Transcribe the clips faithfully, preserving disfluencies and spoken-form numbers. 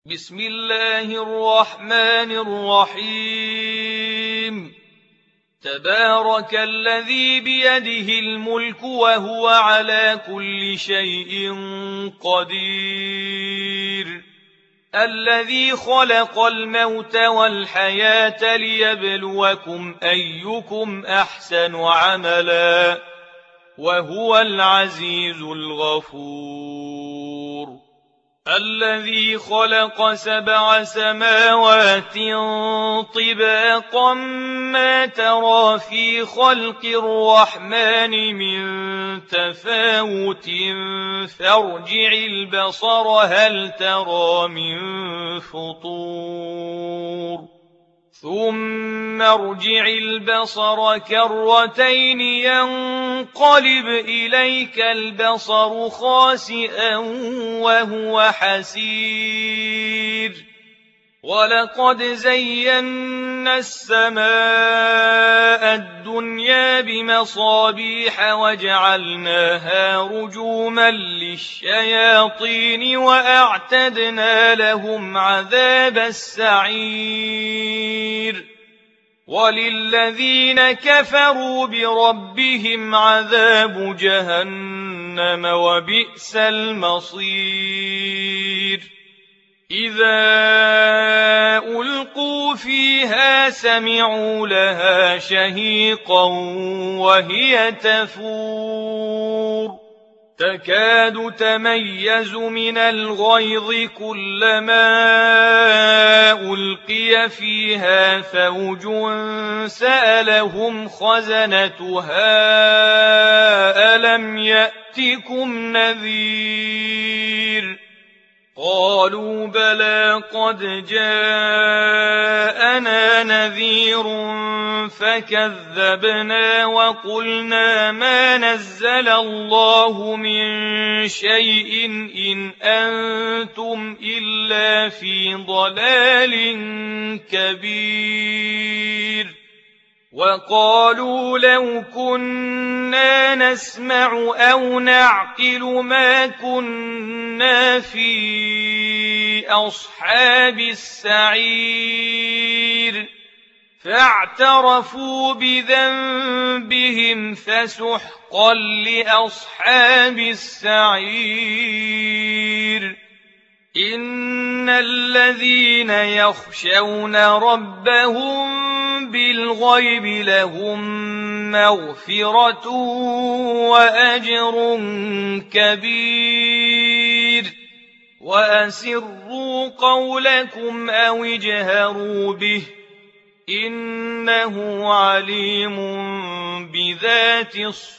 بسم الله الرحمن الرحيم تبارك الذي بيده الملك وهو على كل شيء قدير الذي خلق الموت والحياة ليبلوكم أيكم أحسن عملا وهو العزيز الغفور الذي خلق سبع سماوات طباقا ما ترى في خلق الرحمن من تفاوت فارجع البصر هل ترى من فطور ثم ارجع البصر كرتين ينقلب إليك البصر خاسئا وهو حسير ولقد زينا السماء الدنيا بمصابيح وجعلناها رجوما للشياطين وأعتدنا لهم عذاب السعير وللذين كفروا بربهم عذاب جهنم وبئس المصير إذا ألقوا فيها سمعوا لها شهيقا وهي تفور تكاد تميز من الغيظ كلما ألقي فيها فوج سألهم خزنتها ألم يأتكم نذير قالوا بلى قد جاءنا نذير فكذبنا وقلنا ما نزل الله من شيء إن أنتم إلا في ضلال كبير وقالوا لو كنا نسمع أو نعقل ما كنا في أصحاب السعير فاعترفوا بذنبهم فسحقا لأصحاب السعير إن الذين يخشون ربهم بالغيب لهم مغفرة وأجر كبير وأسروا قولكم أو اجهروا به إنه عليم بذات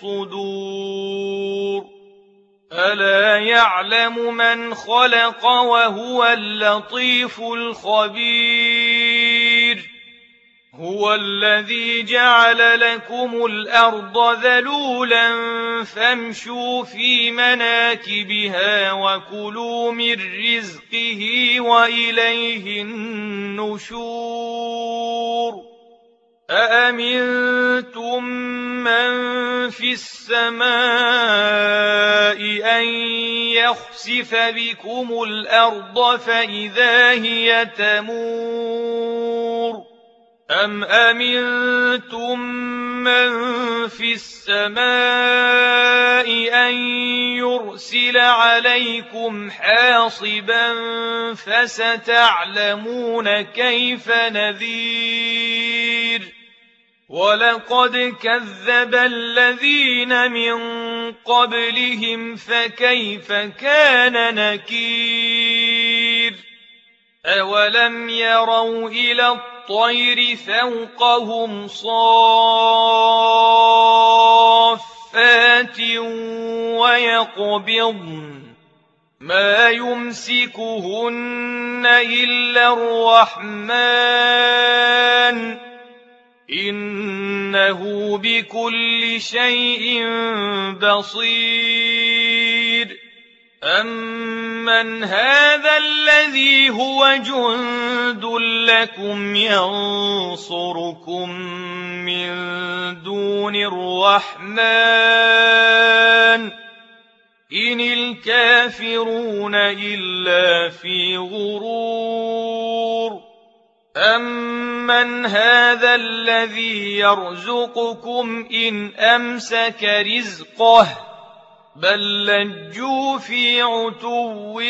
الصدور ألا يعلم من خلق وهو اللطيف الخبير هو الذي جعل لكم الأرض ذلولا فامشوا في مناكبها وكلوا من رزقه وإليه النشور أأمنتم من في السماء أن يخسف بكم الأرض فإذا هي تمور أم أمنتم من في السماء أن يرسل عليكم حاصبا فستعلمون كيف نذير ولقد كذب الذين من قبلهم فكيف كان نكير أولم يروا إلى الطير فوقهم صافات ويقبضن ما يمسكهن إلا الرحمن إنه بكل شيء بصير أمن هذا الذي هو جند لكم ينصركم من دون الرحمن إن الكافرون إلا في غرور أَمَّنْ هَذَا الَّذِي يَرْزُقُكُمْ إِنْ أَمْسَكَ رِزْقَهُ بَل لَّجُّوا فِي عُتُوٍّ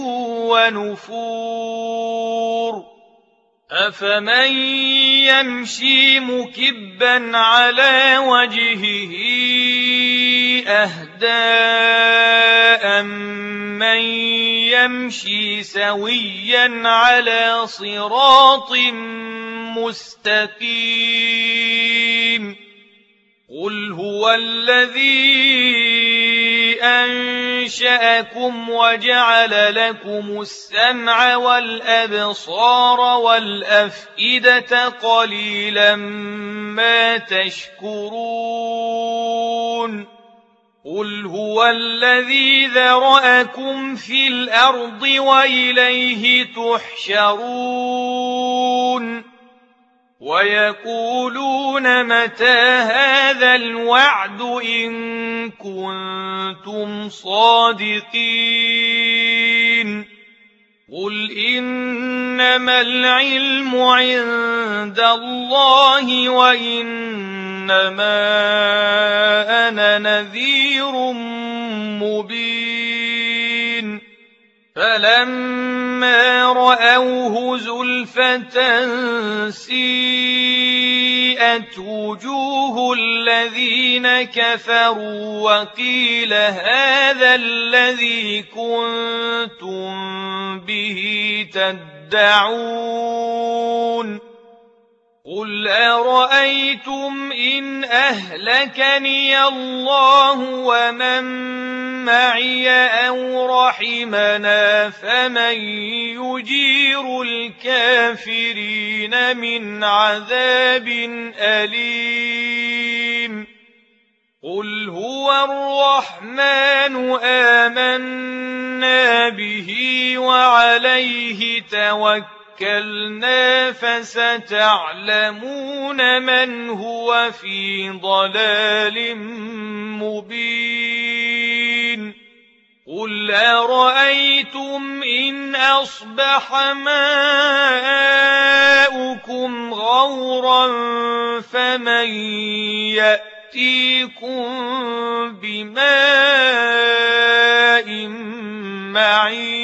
وَنُفُورٍ أَفَمَن يَمْشِي مُكِبًّا عَلَىٰ وَجْهِهِ أَهْدَىٰ أَمَّن يَمْشِي سَوِيًّا عَلَىٰ صِرَاطٍ مُّسْتَقِيمٍ قُلْ هُوَ الَّذِي أَنشَأَكُمْ وَجَعَلَ لَكُمُ السَّمْعَ وَالْأَبْصَارَ وَالْأَفْئِدَةَ قَلِيلًا مَّا تَشْكُرُونَ قُلْ هُوَ الَّذِي ذَرَأَكُمْ فِي الْأَرْضِ وَإِلَيْهِ تُحْشَرُونَ وَيَقُولُونَ مَتَىٰ هَٰذَا الْوَعْدُ إِن كُنتُمْ صَادِقِينَ قُلْ إِنَّمَا الْعِلْمُ عِندَ اللَّهِ وَإِنَّمَا أَنَا نَذِيرٌ مُّبِينٌ فَلَمَّا رَأَوْهُ زُلْفَةً سِيئَتْ وُجُوهُ الَّذِينَ كَفَرُوا وَقِيلَ هَٰذَا الَّذِي كُنتُم بِهِ تَدَّعُونَ قُلْ أَرَأَيْتُمْ إِنْ أَهْلَكَنِيَ اللَّهُ وَمَن مَّعِيَ أَوْ رَحِمَنَا فَمَن يُجِيرُ الْكَافِرِينَ مِنْ عَذَابٍ أَلِيمٍ قُلْ هُوَ الرَّحْمَٰنُ آمَنَّا بِهِ وَعَلَيْهِ تَوَكَّلْنَا فَسَتَعْلَمُونَ مَنْ هُوَ فِي ضَلَالٍ مُّبِينٍ قُلْ أَرَأَيْتُمْ إِنْ أَصْبَحَ مَاؤُكُمْ غَوْرًا فَمَن يَأْتِيكُم بِمَاءٍ مَّعِينٍ